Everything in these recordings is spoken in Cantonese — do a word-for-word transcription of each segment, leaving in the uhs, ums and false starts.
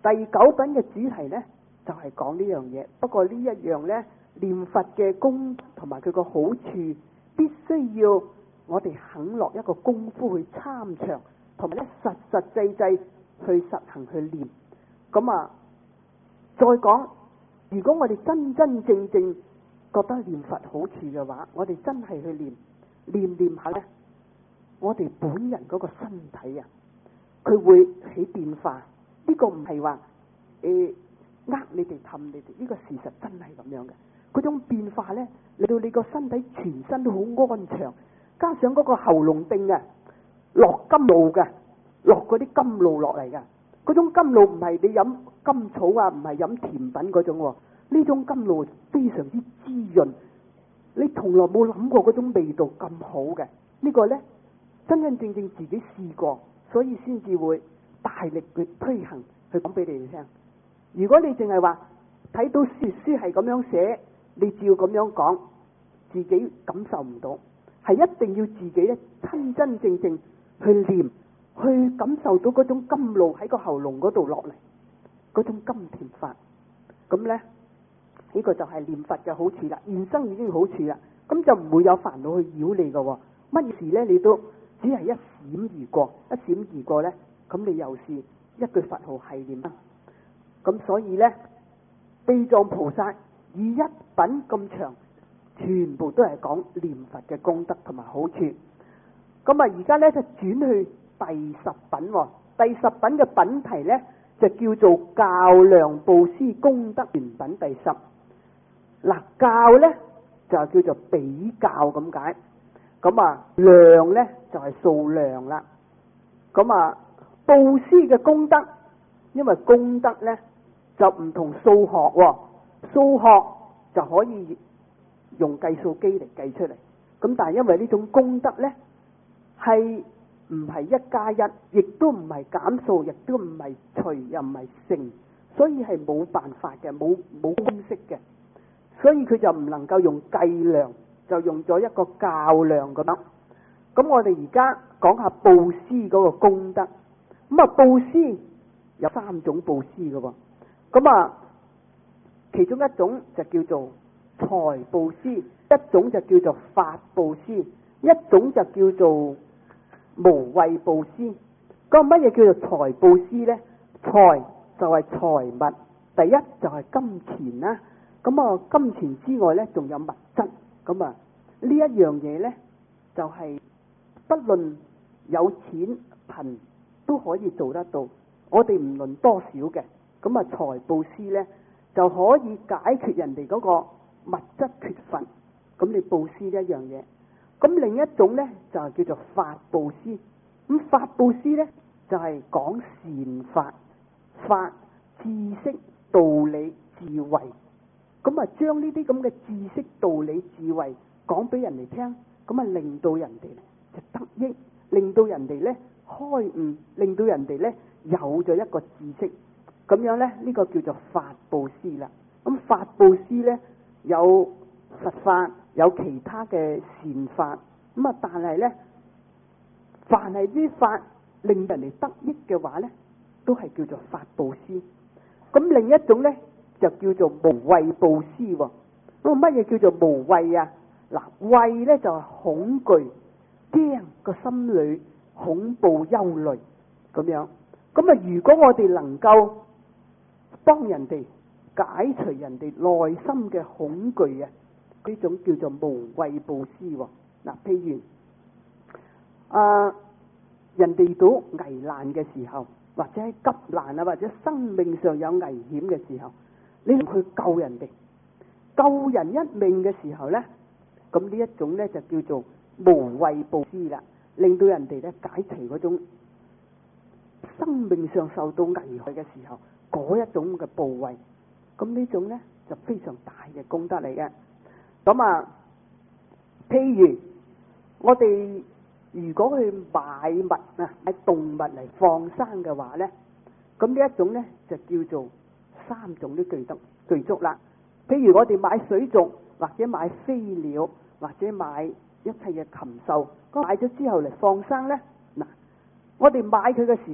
第九品嘅主題呢，就係講呢樣嘢。不過呢一樣呢，念佛嘅功同埋佢個好處，必須要我哋肯落一個功夫去參詳，同埋咧實實際際去實行去念。咁啊，再講，如果我哋真真正正覺得念佛好處嘅話，我哋真係去念念念下呢，我哋本人嗰個身體啊，佢會起變化。呢個唔係話誒呃你哋氹你哋，呢個事實真係咁樣嘅。嗰種變化呢，令到你個身體全身都好安詳，加上嗰個喉嚨定啊，落甘露嘅，落嗰啲甘露落嚟嘅。嗰種甘露唔係你飲甘草啊，唔係飲甜品嗰種喎。呢種甘露非常之滋潤，你從來冇諗過嗰種味道咁好嘅。呢個呢，真真正正自己試過，所以先至會大力去推行，去講俾你哋聽。如果你淨係話睇到書書係咁樣寫，你照咁樣講，自己感受唔到，係一定要自己咧真真正正去念，去感受到嗰種甘露喺個喉嚨嗰度落嚟，嗰種甘甜法。咁呢，呢個就係念佛嘅好處啦，現生已經好處啦，咁就唔會有煩惱去擾你嘅。乜事呢？你都只係一閃而過，一閃而過呢，咁你又是一句佛號係念啦。咁所以呢，地藏菩薩以一品咁長，全部都係講念佛嘅功德同埋好處。咁啊，而家呢，就轉去第十品，第十品嘅品題呢，就叫做較量布施功德原品第十。嗱，較呢就叫做比較咁解，咁啊量呢就係數量啦。咁啊布施嘅功德，因為功德呢就唔同數學喎，數學就可以用計數機嚟計出嚟。咁但係因為呢種功德呢係唔係一加一，亦都唔係減數，亦都唔係除又唔係乘，所以係冇辦法嘅，冇冇公式嘅，所以佢就唔能夠用計量，就用咗一個較量咁樣。咁我哋而家講下布施嗰個功德。咁啊，布施有三種布施嘅喎。咁啊，其中一種就叫做財布施，一種就叫做法布施，一種就叫做無畏布施。咁乜嘢叫做財布施呢？財就係財物，第一就係金錢啦。咁啊，金錢之外呢，仲有物質。咁啊，呢一樣嘢呢，就係、是、不論有錢貧都可以做得到。我哋唔論多少嘅，咁啊財布施呢，就可以解決人哋嗰個物質缺乏。咁你布施呢一樣嘢。咁另一種呢，就係叫做法布施。咁法布施呢，就係、是、講善法、法知識、道理、智慧。咁啊將呢啲咁嘅知識、道理、智慧講俾人哋聽，咁啊令到人哋就得益，令到人哋呢開悟，令到人哋呢有咗一個知識。咁樣呢，呢、呢個叫做法布施啦。咁法布施呢，有佛法，有其他嘅善法。咁啊，但係呢，凡係啲法令人哋得益嘅話呢，都係叫做法布施。咁另一種呢，就叫做無畏布施喎。咁乜嘢叫做無畏啊？嗱，畏呢就係恐懼、驚個心裏恐怖、憂慮咁樣。咁啊，如果我哋能夠幫人哋解除人哋內心嘅恐懼啊，呢種叫做無畏布施喎。嗱，譬如啊，人哋遇到危難嘅時候，或者喺急難啊，或者生命上有危險嘅時候，你去救人哋，救人一命嘅時候呢，咁呢一種呢，就叫做無畏布施啦，令到人哋咧解除嗰種生命上受到危害嘅時候嗰一種嘅部位。咁呢種呢，就非常大嘅功德嚟嘅。咁啊，譬如我哋如果去買物啊，買動物嚟放生嘅話呢，咁呢一種呢，就叫做三種都具得具足啦。譬如我哋買水族，或者買飛鳥，或者買一切嘅禽獸，咁買咗之後嚟放生呢，嗱，我哋買佢嘅時候，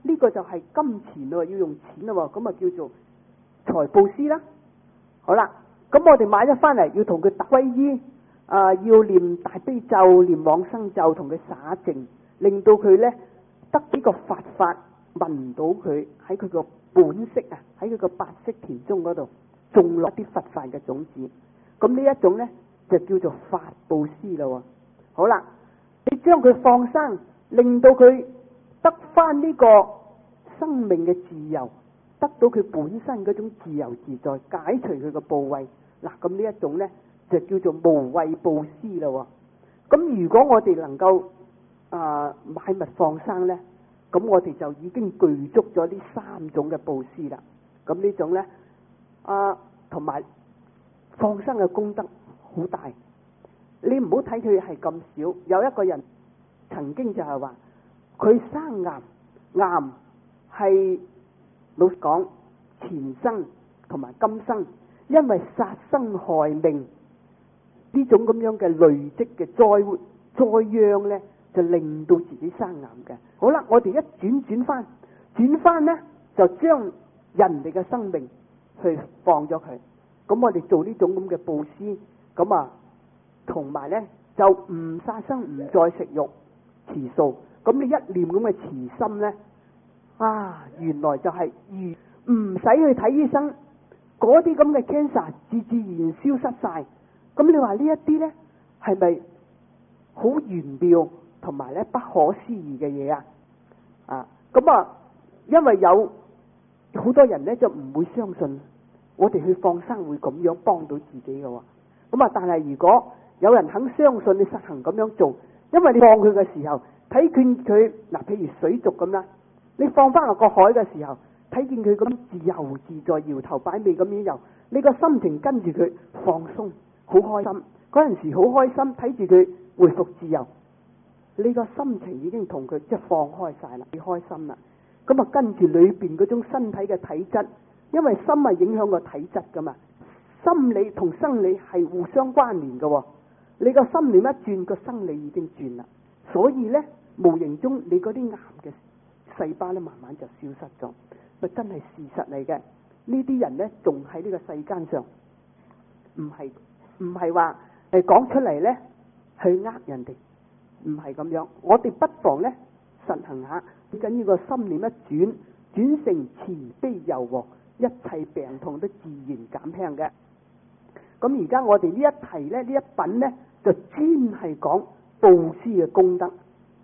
呢個就係金錢咯，要用錢咯，咁啊叫做財布施啦。好啦，咁我哋買咗翻嚟，要同佢打皈依，啊、呃，要念大悲咒、念往生咒，同佢灑淨，令到佢咧得呢個佛法，聞到佢喺佢個本色啊，喺佢個白色田中嗰度種落啲佛法嘅種子。咁呢一種咧就叫做法布施咯。好啦，你將佢放生，令到佢得翻呢個生命嘅自由，得到佢本身嗰種自由自在，解除佢個部位。嗱，咁呢一種咧就叫做無畏布施咯。咁如果我哋能夠啊、呃、買物放生咧，咁我哋就已經具足咗呢三種嘅布施啦。咁呢種咧啊同埋放生嘅功德好大。你唔好睇佢係咁少，有一個人曾經就係話佢生癌，癌係老實講前生同埋今生，因為殺生害命呢種咁樣嘅累積嘅災災殃咧，就令到自己生癌嘅。好啦，我哋一轉轉翻，轉翻咧就將人哋嘅生命去放咗佢。咁我哋做呢種咁嘅布施，咁啊同埋咧就唔殺生，唔再食肉，持素。咁你一念咁嘅慈心咧，啊原來就係如唔使去睇醫生，嗰啲咁嘅 cancer 自自然消失晒。咁你話呢一啲咧係咪好玄妙同埋咧不可思議嘅嘢啊？啊咁啊，因為有好多人咧就唔會相信我哋去放生會咁樣幫到自己嘅喎。咁啊，但係如果有人肯相信你實行咁樣做，因為你放佢嘅時候睇見佢嗱，譬如水族咁啦，你放翻落個海嘅時候，睇見佢咁自由自在搖頭擺尾咁樣游，你個心情跟住佢放鬆，好開心。嗰陣時好開心，睇住佢回復自由，你個心情已經同佢即係放開晒啦，你開心啦。咁啊，跟住裏邊嗰種身體嘅體質，因為心係影響個體質噶嘛，心理同生理係互相關聯嘅。你個心念一轉，個生理已經轉啦，所以咧無形中你嗰啲癌嘅細胞咧慢慢就消失咗，咪真係事實嚟嘅。呢啲人咧仲喺呢個世間上，唔係唔係話誒講出嚟咧去呃人哋，唔係咁樣。我哋不妨咧實行下，最緊要個心念一轉，轉成慈悲柔和，一切病痛都自然減輕嘅。咁而家我哋呢一題咧，呢一品咧就專係講布施嘅功德。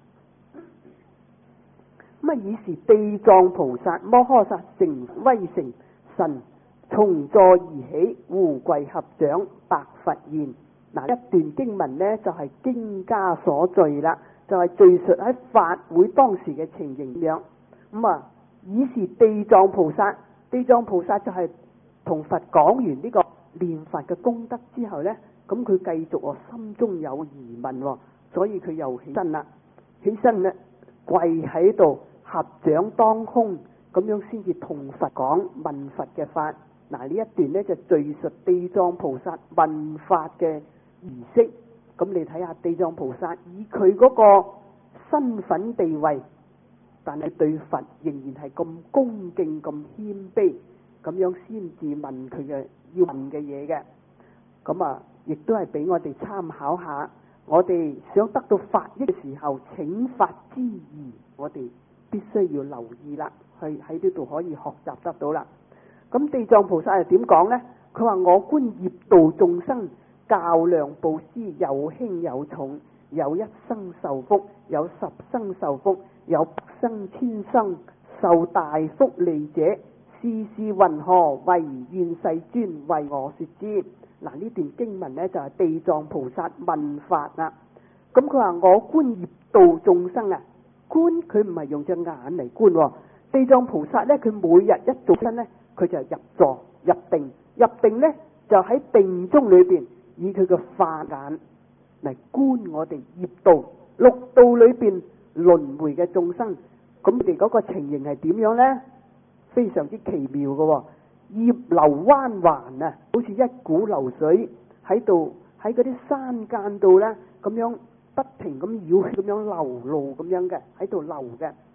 咁啊，以是地藏菩薩摩訶薩成威成神，從座而起，胡跪合掌，白佛言。嗱，一段經文咧就係、是、經家所敘啦，就係、是、敘述喺法會當時嘅情形咁樣。咁啊，以是地藏菩薩，地藏菩薩就係同佛講完呢個念佛嘅功德之後呢，咁佢繼續喎，心中有疑問，所以佢又起身啦，起身咧跪喺度合掌當空，咁樣先至同佛講問佛嘅法。嗱，呢一段呢就敘述地藏菩薩問法嘅儀式。咁你睇下地藏菩薩以佢嗰個身份地位，但係對佛仍然係咁恭敬、咁謙卑，咁樣先至問佢嘅要問嘅嘢嘅。咁啊，亦都係俾我哋參考下。我哋想得到法益嘅時候，請法之宜，我哋必須要留意啦，去喺呢度可以學習得到啦。咁地藏菩薩係點講呢？佢話我觀業度眾生，較量布施，有輕有重，有一生受福，有十生受福，有百生千生受大福利者，是是云何？唯願世尊為我說之。嗱，呢段經文呢，就係、是、地藏菩薩問法啦。咁佢話我觀業度眾生啊，觀佢唔係用隻眼嚟觀、哦。地藏菩薩呢，佢每日一早身呢，佢就入座入定，入定呢，就喺定中裏邊以佢嘅法眼嚟觀我哋業道六道裏邊輪迴嘅眾生。咁佢哋嗰個情形係點樣呢？非常之奇妙嘅、哦。業流彎環啊，好似一股流水喺度喺嗰啲山間度咧，咁樣不停咁繞咁樣流露咁樣嘅，喺度流嘅。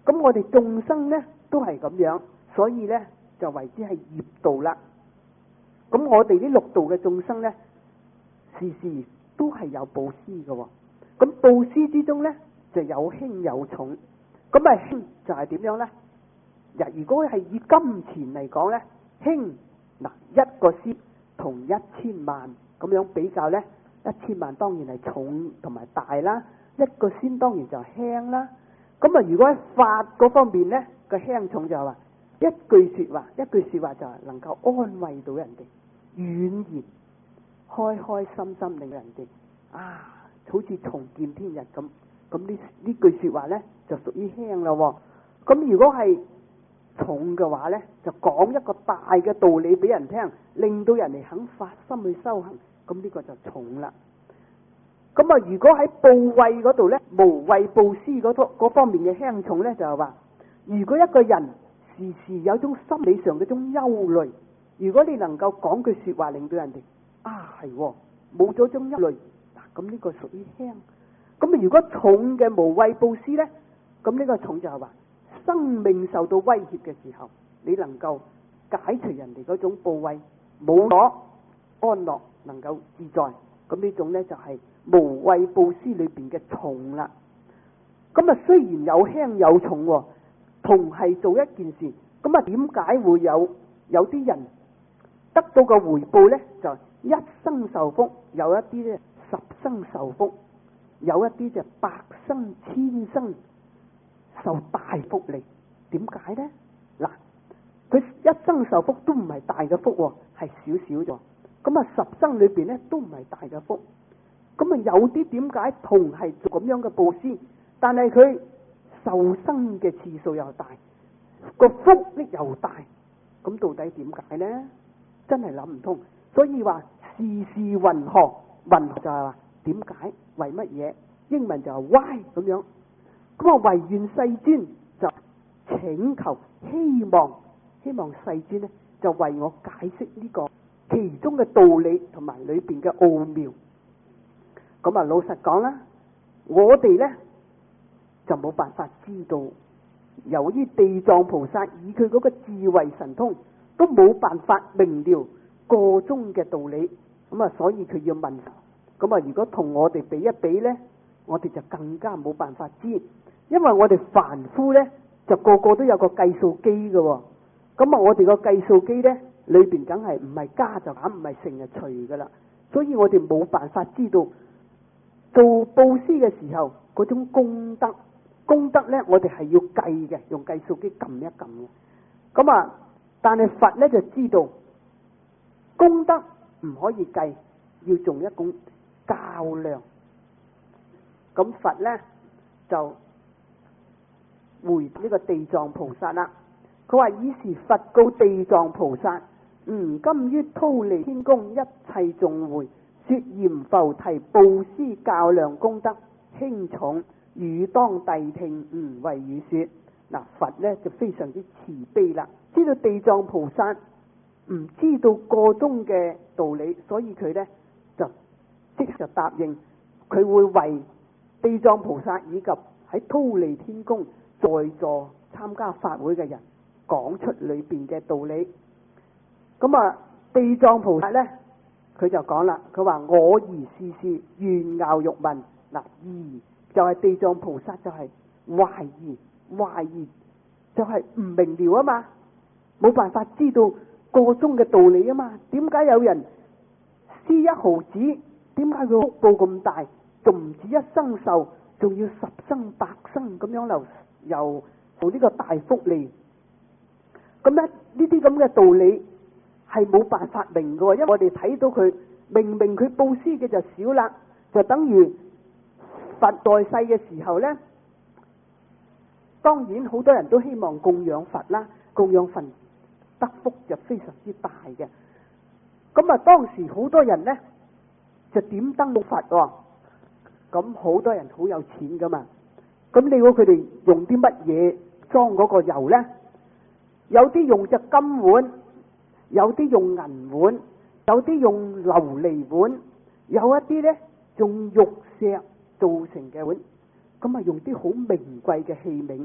咁我哋眾生呢都係咁樣，所以呢就為之係業道啦。咁我哋呢六道嘅眾生呢，時時都係有布施嘅。咁布施之中呢，就有輕有重。咁啊輕就係點樣呢？如果係以金錢嚟講呢，輕嗱一個仙同一千萬咁樣比較呢，一千萬當然係重同埋大啦，一個仙當然就輕啦。咁啊，如果喺法嗰方面呢，個輕重就係話一句說話，一句說話就係能夠安慰到人哋，軟言開開心心令人哋啊，好似重見天日咁。咁呢呢句說話呢，就屬於輕啦。咁如果係重嘅話呢，就講一個大嘅道理俾人聽，令到人哋肯發心去修行，咁呢個就重啦。咁啊，如果喺部位嗰度呢，無畏布施嗰嗰方面嘅輕重呢，就係話，如果一個人時時有種心理上嗰種憂慮，如果你能夠講句說話令到人哋啊係冇咗種憂慮，嗱咁呢個屬於輕。咁啊，如果重嘅無畏布施呢，咁呢個重就係話，生命受到威脅嘅時候，你能夠解除人哋嗰種部位，冇咗安樂，能夠自在，咁呢種呢，就係無畏布施裏邊嘅重啦。咁啊，雖然有輕有重，同係做一件事，咁啊，點解會有有啲人得到個回報呢？就一生受福，有一啲呢十生受福，有一啲就百生千生受大福利。點解呢？嗱，佢一生受福都唔係大嘅福，係少少咗。咁啊，十生裏邊呢都唔係大嘅福。咁啊，有啲點解同係做咁樣嘅布施，但係佢受生嘅次數又大，個福力又大，咁到底點解呢？真係諗唔通。所以話事事云何，云何就係話點解，為乜嘢？英文就係 why 咁樣。咁啊，唯願世尊就請求，希望希望世尊呢就為我解釋呢個其中嘅道理同埋裏邊嘅奧妙。咁啊，老實講啦，我哋呢就冇辦法知道，由於地藏菩薩以佢嗰個智慧神通，都冇辦法明了個中嘅道理。咁啊，所以佢要問。咁啊，如果同我哋比一比呢，我哋就更加冇辦法知，因為我哋凡夫呢，就個個都有個計數機嘅。咁啊，我哋個計數機呢，裏邊梗係唔係加就減，唔係乘就除噶啦。所以我哋冇辦法知道做布施嘅時候嗰種功德，功德呢，我哋係要計嘅，用計數機撳一撳嘅。咁啊，但係佛呢就知道功德唔可以計，要做一種較量。咁佛呢就回呢個地藏菩薩啦。佢話：以時佛告地藏菩薩：吾今於忉利天宮一切眾會，說閻浮提布施較量功德輕重，汝當諦聽，吾為汝說。嗱，佛呢就非常之慈悲啦，知道地藏菩薩唔知道個中嘅道理，所以佢呢就即刻就答應，佢會為地藏菩薩以及喺忉利天宮在座參加法會嘅人講出裏邊嘅道理。咁啊，地藏菩薩呢，佢就講啦，佢話：我兒事事願樂欲聞。嗱，疑就係地藏菩薩就係懷疑，懷疑就係唔明了啊嘛，冇辦法知道個中嘅道理啊嘛。點解有人施一毫子，點解佢福報咁大，仲唔止一生受，仲要十生百生咁樣流又做呢個大福利？咁咧，呢啲咁嘅道理係冇辦法明嘅，因為我哋睇到佢明明佢布施嘅就少啦，就等於佛在世嘅時候呢，當然好多人都希望供養佛啦，供養佛得福就非常之大嘅。咁啊，當時好多人呢就點燈到佛喎，咁好多人好有錢噶嘛，咁你估佢哋用啲乜嘢裝嗰個油呢？有啲用隻金碗，有啲用銀碗，有啲用琉璃碗，有一啲呢用玉石造成嘅碗，咁啊用啲好名貴嘅器皿，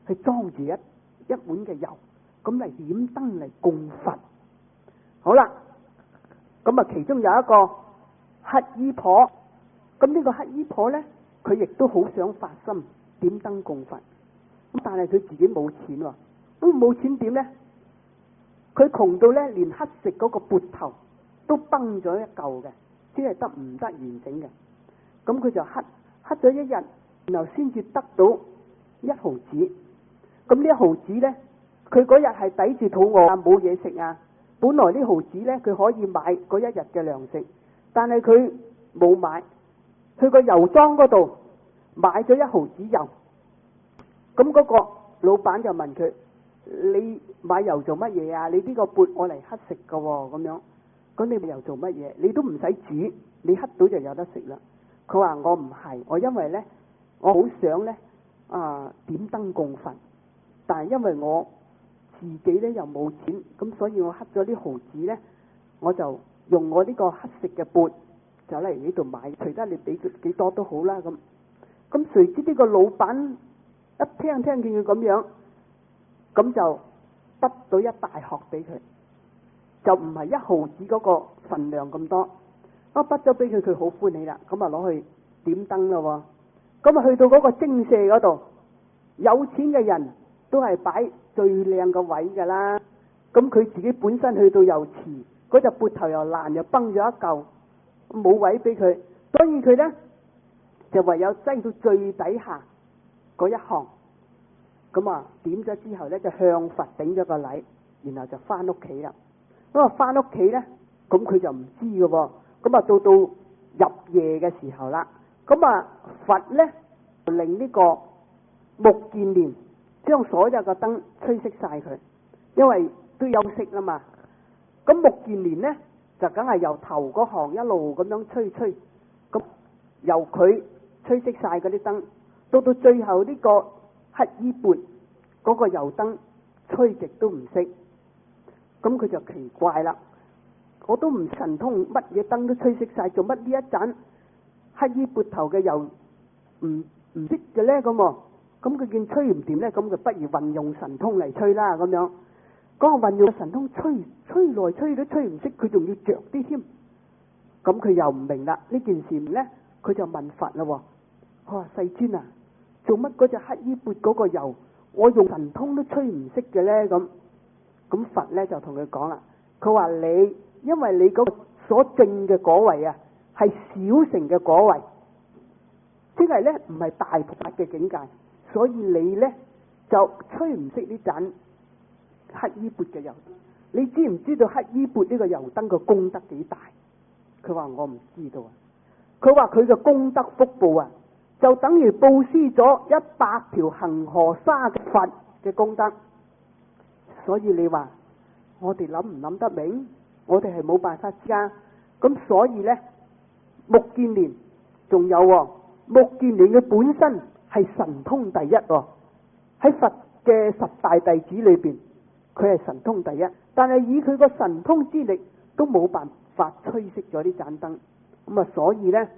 去裝住一一碗嘅油，咁嚟點燈嚟供佛。好啦，咁啊其中有一個乞衣婆，咁呢個乞衣婆咧，佢亦都好想發心點燈供佛，咁但係佢自己冇錢喎，咁冇錢點咧？佢窮到咧，連乞食嗰個缽頭都崩咗一嚿嘅，先係得唔得完整嘅。咁佢就乞乞咗一日，然後先至得到一毫子。咁呢一毫子咧，佢嗰日係抵住肚餓啊，冇嘢食啊。本來呢毫子咧，佢可以買嗰一日嘅糧食，但係佢冇買，去個油莊嗰度買咗一毫子油。咁嗰個老闆就問佢：你買油做乜嘢啊？你呢個缽我嚟乞食噶喎，咁樣。咁你買油做乜嘢？你都唔使煮，你乞到就有得食啦。佢話：我唔係，我因為咧，我好想咧啊點燈供佛，但係因為我自己咧又冇錢，咁所以我乞咗啲毫子咧，我就用我呢個乞食嘅缽就嚟呢度買，隨得你俾佢幾多都好啦。咁咁誰知呢個老闆一聽聽見佢咁樣，咁就得到一大殼俾佢，就唔係一毫子嗰個份量咁多。我畢咗俾佢，佢好歡喜啦，咁啊攞去點燈咯。咁啊去到嗰個精舍嗰度，有錢嘅人都係擺最靚嘅位噶啦。咁佢自己本身去到又遲，嗰隻缽頭又爛，又崩咗一嚿，冇位俾佢，所以佢咧就唯有擠到最底下嗰一行。咁啊點咗之後咧，就向佛頂咗個禮，然後就翻屋企啦。咁啊翻屋企咧，咁佢就唔知嘅喎。咁啊到到入夜嘅時候啦，咁啊佛咧就令呢個目犍連將所有嘅燈吹熄晒佢，因為都休息啦嘛。咁目犍連咧就梗係由頭嗰行一路咁樣吹吹，咁由佢吹熄晒嗰啲燈，到到最後呢個乞衣缽嗰個油燈吹極都唔熄，咁佢就奇怪啦。我都唔神通，乜嘢燈都吹熄晒，做乜呢一盞乞衣缽頭嘅油唔唔熄嘅咧？咁喎，咁佢見吹唔掂咧，咁佢不如運用神通嚟吹啦。咁樣嗰個運用神通吹，吹來吹都吹唔熄，佢仲要着啲添。咁佢又唔明啦，呢件事咧，佢就問佛啦。佢話：世尊啊，做乜嗰隻乞衣缽嗰個油，我用神通都吹唔熄嘅咧？咁咁佛咧就同佢講啦，佢話你。因為你嗰個所證嘅果位啊，係小乘嘅果位，即係咧唔係大菩薩嘅境界，所以你咧就吹唔熄呢盞乞衣缽嘅油。你知唔知道乞衣缽呢個油燈嘅功德幾大？佢話我唔知道啊。佢話佢嘅功德福報啊，就等於布施咗一百條恒河沙嘅佛嘅功德。所以你話我哋諗唔諗得明？我哋係冇辦法知啊，咁所以咧，目犍連仲有喎，目犍連嘅本身係神通第一喎，喺佛嘅十大弟子裏邊，佢係神通第一，但係以佢個神通之力都冇辦法吹熄咗呢盞燈，咁啊，所以咧，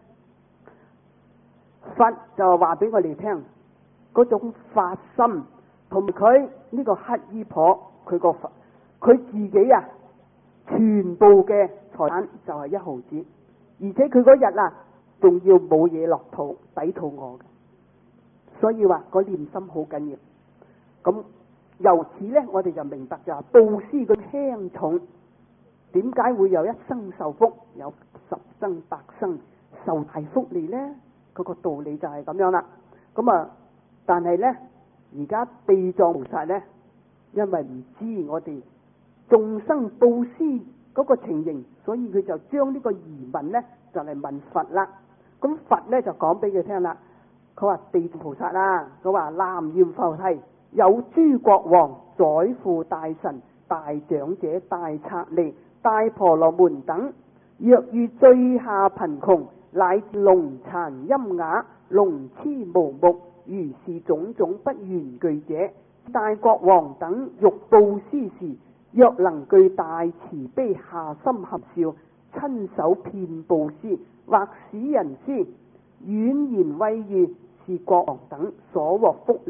佛就話俾我哋聽，嗰種發心同埋佢呢個乞衣婆，佢個佛，佢自己啊。全部嘅財產就係一毫子，而且佢嗰日啊，仲要冇嘢落肚，抵肚餓嘅。所以話個念心好緊要。咁由此咧，我哋就明白就係布施嘅輕重，點解會有一生受福，有十生百生受大福利咧？嗰個道理就係咁樣啦。咁啊，但係咧，而家地藏菩薩咧，因為唔知我哋眾生布施嗰個情形，所以佢就將呢個疑問咧就嚟問佛啦。咁佛咧就講俾佢聽啦。佢話地藏菩薩啦，佢話南閻浮提有諸國王、宰父、大臣、大長者、大剎利、大婆羅門等，若遇最下貧窮，乃至聾殘瘖啞、聾痴無目，如是種種不緣具者，大國王等欲布施時，若能具大慈悲下心合笑，親手遍布施，或使人施，婉言慰喻，是國王等所獲福利，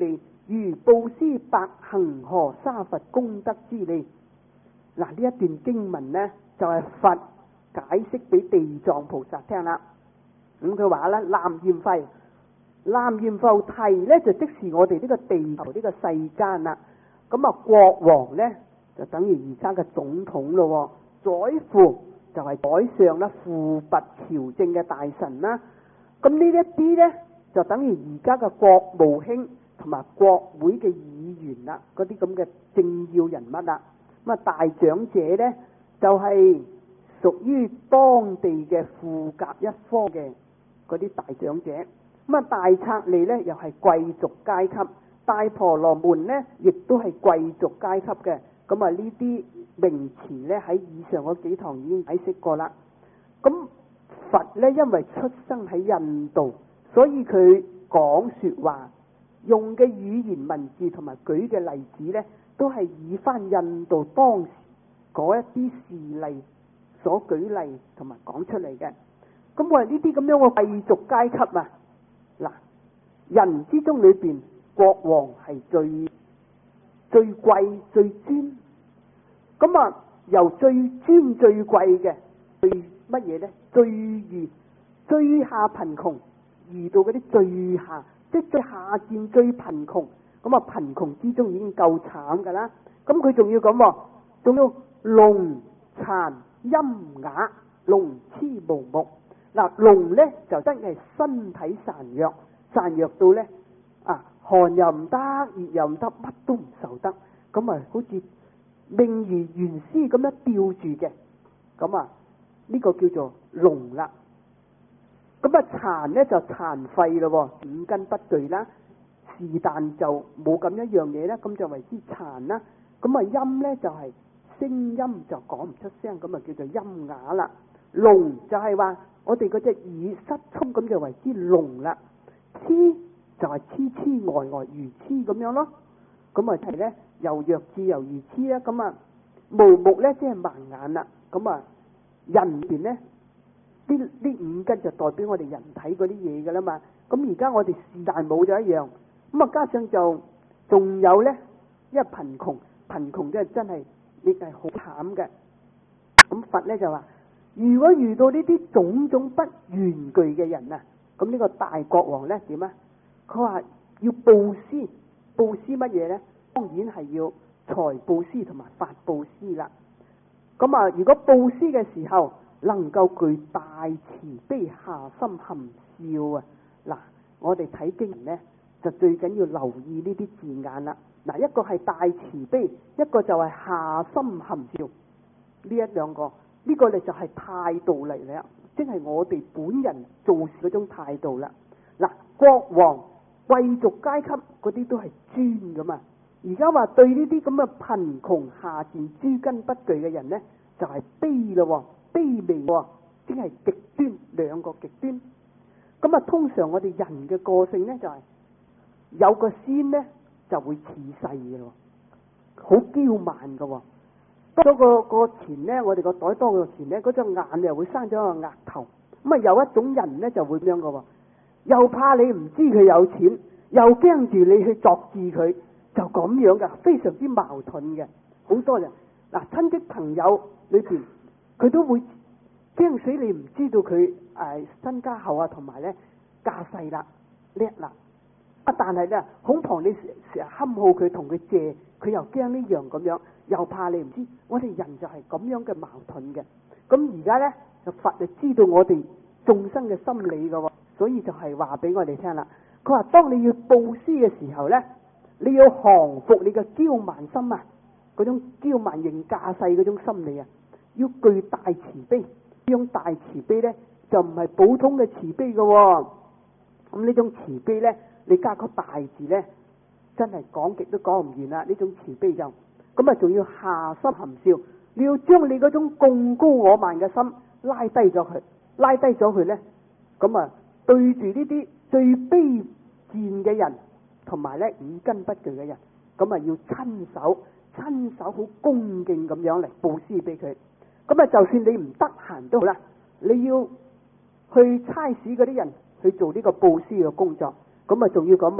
如布施百恒河沙佛功德之利。嗱，呢一段經文呢，就係、是、佛解釋俾地藏菩薩聽啦。咁佢話咧，南閻浮，南閻浮提呢，就即是我哋呢個地球呢、這個世間啦。咁啊，國王呢，就等於而家嘅總統咯。宰輔就係宰相啦，輔弼朝政嘅大臣啦。咁呢一啲呢，就等於而家嘅國務卿同埋國會嘅議員啦，嗰啲咁嘅政要人物啦。咁啊，大長者呢，就係屬於當地嘅富甲一方嘅嗰啲大長者。咁啊，大剎利呢，又係貴族階級，大婆羅門呢，亦都係貴族階級嘅。咁啊，呢啲名詞呢，喺以上嗰幾堂已經解釋過啦。咁佛呢，因為出生喺印度，所以佢講說話用嘅語言文字同埋舉嘅例子呢，都係以翻印度當時嗰一啲事例所舉例同埋講出嚟嘅。咁我話呢啲咁樣嘅貴族階級啊，嗱，人之中裏邊國王係最最貴最尊。咁啊，由最尊最貴嘅最乜嘢呢？最遇最下貧窮，遇到嗰啲最下，即係最下賤最貧窮。咁啊，貧窮之中已經夠慘噶啦。咁佢仲要咁，仲要聾殘瘖啞，聾痴無目。嗱，聾呢就真係身體孱弱，孱弱到呢，啊，寒又唔得，熱又唔得，乜都唔受得。咁啊，好似命如懸絲咁樣吊住嘅。咁啊，呢個叫做聾啦。咁啊，殘呢就殘廢咯，五根不具啦。是但就冇咁一樣嘢啦，咁就為之殘啦。咁啊，音呢就係聲音就講唔出聲，咁啊叫做音啞啦。聾就係話我哋嗰隻耳失聰，咁就為之聾啦。痴就係痴痴呆呆如痴咁樣咯。咁啊係呢，又弱智又如痴啦。咁啊無目呢，即係盲眼啦。咁啊人邊呢，呢呢五根就代表我哋人體嗰啲嘢噶啦嘛。咁而家我哋是但冇咗一樣。咁啊，加上就仲有呢，因為貧窮，貧窮嘅真係亦係好慘嘅。咁佛呢就話，如果遇到呢啲種種不緣具嘅人啊，咁呢個大國王呢點啊？佢話要布施，布施乜嘢呢？當然係要財布施同埋法布施啦。咁啊，如果布施嘅時候能夠具大慈悲下心含笑啊，嗱，我哋睇經文呢，就最緊要留意呢啲字眼啦。嗱，一個係大慈悲，一個就係下心含笑。呢一兩個，呢個咧就係態度嚟啦，即係我哋本人做事嗰種態度啦。嗱，國王、貴族階級嗰啲都係尊噶嘛。而家話對呢啲咁嘅貧窮下賤、諸根不具嘅人呢，就係卑咯，卑微喎，即係極端，兩個極端。咁啊，通常我哋人嘅個性呢，就係有個先呢，就會恃勢嘅咯，好驕慢嘅喎。多個個錢呢，我哋個袋多個錢呢，嗰隻眼又會生咗個額頭。咁啊，有一種人呢，就會咁樣嘅喎，又怕你唔知佢有錢，又驚住你去作治佢，就咁樣嘅，非常之矛盾嘅。好多人嗱，親戚朋友裏邊，佢都會驚死你唔知道佢誒身家厚啊，同埋咧架勢啦叻啦。啊，但係咧恐怕你成日憨好佢，同佢借，佢又驚呢樣咁樣，又怕你唔知。我哋人就係咁樣嘅矛盾嘅。咁而家咧就佛就知道我哋眾生嘅心理噶，所以就係話俾我哋聽啦。佢話當你要布施嘅時候咧，你要降服你嘅驕慢心啊，嗰種驕慢型架勢嗰種心理啊，要具大慈悲。呢種大慈悲咧就唔係普通嘅慈悲噶。咁呢種慈悲咧，你加個大字咧，真係講極都講唔完啦。呢種慈悲就咁啊，仲要下心含笑，你要將你嗰種貢高我慢嘅心拉低咗佢，拉低咗佢咧，咁啊對住呢啲最卑賤嘅人，同埋咧五根不具嘅人，咁啊要親手親手好恭敬咁樣嚟布施俾佢。咁啊，就算你唔得閒都好啦，你要去差使嗰啲人去做呢個布施嘅工作。咁啊，仲要咁，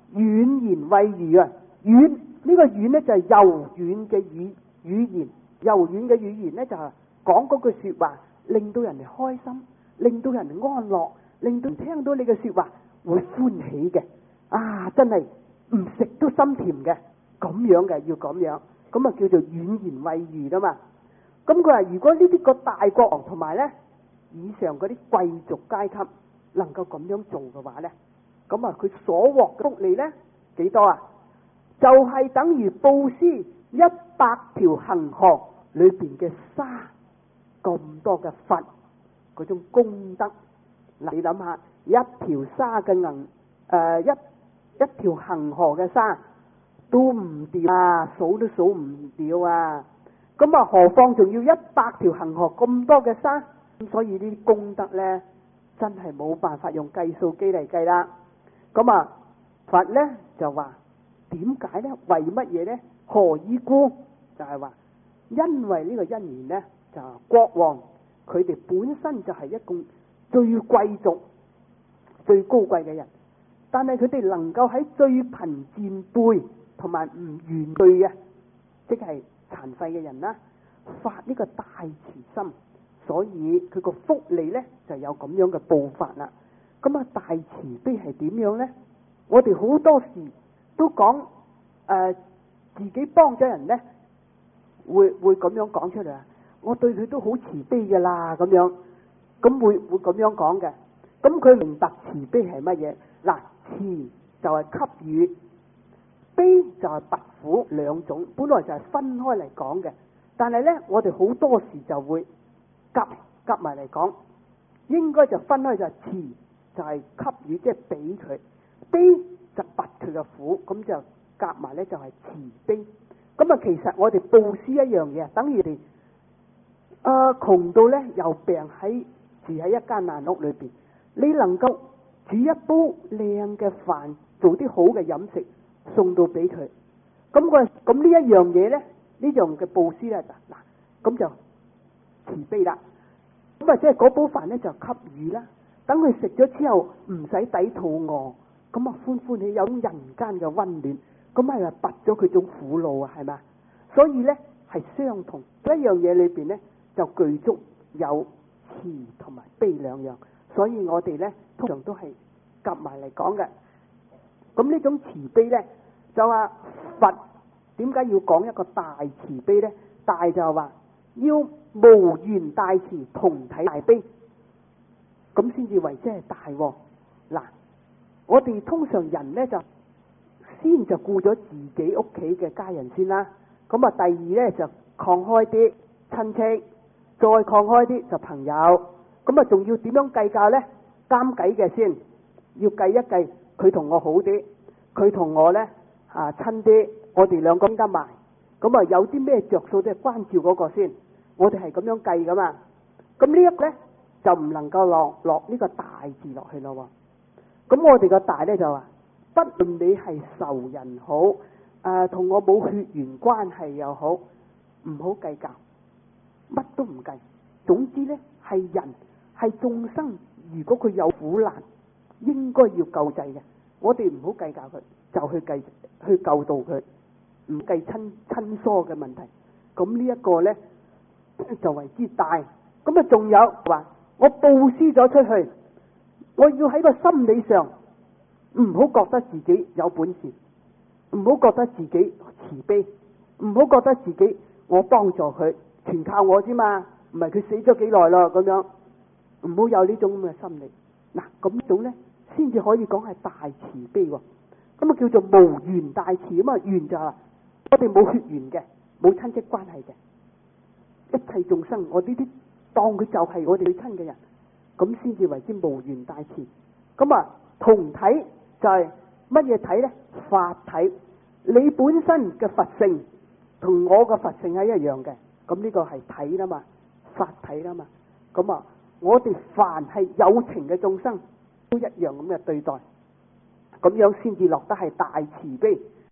軟言慰喻啊，軟呢、這個軟呢就係柔軟嘅語語言，柔軟嘅語言呢就係講嗰句說話，令到人哋開心，令到人哋安樂，令到人聽到你嘅說話會歡喜嘅。啊，真係唔食都心甜嘅，咁樣嘅要咁樣，咁啊叫做軟言慰喻啦嘛。咁佢話如果呢啲個大國王同埋呢以上嗰啲貴族階級能夠咁樣做嘅話呢，咁啊佢所獲嘅福利呢幾多啊？就係、是、等於布施一百條恒河裏邊嘅沙咁多嘅佛嗰種功德。嗱，你諗下，一條沙嘅銀誒、呃、一一條恒河嘅沙都唔掉啊，數都數唔掉啊！咁啊，何況仲要一百條恒河咁多嘅沙？咁所以呢啲功德呢，真係冇辦法用計數機嚟計啦。咁啊，佛呢就話點解呢？為乜嘢呢？何以故？就係話因為呢個因緣呢，就國王佢哋本身就係一個最貴族、最高貴嘅人。但係佢哋能夠喺最貧賤輩同埋唔完備嘅，即係殘廢嘅人啦，發呢個大慈心，所以佢個福利呢就有咁樣嘅報發啦。咁啊，大慈悲係點樣呢？我哋好多時都講誒、呃，自己幫咗人呢，會會咁樣講出嚟啊！我對佢都好慈悲噶啦，咁樣，咁會會咁樣講嘅。咁佢明白慈悲係乜嘢？嗱，慈就係給予，悲就係拔苦，兩種本來就係分開嚟講嘅。但係呢，我哋好多時就會夾夾埋嚟講，應該就分開就係慈就係給予，即係俾佢；悲就拔佢嘅苦，咁就夾埋呢，就係慈悲。咁啊，其實我哋布施一樣嘢，等於哋誒窮到呢，又病喺住喺一間爛屋裏邊，你能夠煮一煲靚嘅飯，做啲好嘅飲食送到俾佢，咁佢咁呢一樣嘢呢，呢樣嘅布施呢，嗱，咁就慈悲啦。咁啊，即係嗰煲飯呢，就給予啦，等佢食咗之後唔使抵肚餓，咁啊歡歡喜有種人間嘅溫暖，咁係咪拔咗佢種苦惱啊？係咪？所以呢，係相同一樣嘢裏邊呢，就具足有慈同埋悲兩樣，所以我哋呢，通常都係夾埋嚟講嘅。咁呢種慈悲呢，就話佛點解要講一個大慈悲呢？大就係話要無緣大慈，同體大悲，咁先至為之係大。嗱，我哋通常人呢，就先就顧咗自己屋企嘅家人先啦，咁啊第二呢，就擴開啲親戚，再擴開啲就朋友，咁啊仲要點樣計較呢？監計嘅先，要計一計佢同我好啲，佢同我呢啊親啲，我哋兩個傾得埋，咁啊有啲咩着數都係關照嗰個先，我哋係咁樣計噶嘛。咁呢一個呢，就唔能夠落落呢個大字落去咯。咁我哋個大呢，就話，不論你係仇人好，誒、呃、同我冇血緣關係又好，唔好計較，乜都唔計。總之呢，係人係眾生，如果佢有苦難，應該要救濟嘅。我哋唔好計較佢，就去計去救度佢，唔計親親疏嘅問題。咁呢一個呢，就為之大。咁啊，仲有話我布施咗出去，我要喺個心理上唔好覺得自己有本事，唔好覺得自己慈悲，唔好覺得自己我幫助佢全靠我之嘛，唔係佢死咗幾耐咯咁樣，唔好有呢種咁嘅心理。嗱，咁呢種呢，先至可以講係大慈悲喎。咁啊叫做無緣大慈。咁啊緣就係我哋冇血緣嘅，冇親戚關係嘅，一切眾生我呢啲當佢就係我哋最親嘅人，咁先至為之無緣大慈。咁啊同體就係乜嘢體呢？法體。你本身嘅佛性同我嘅佛性係一樣嘅，咁呢個係體啦嘛，法體啦嘛。咁啊我哋凡係有情嘅眾生都一樣咁嘅對待，咁樣先至落得係大慈悲。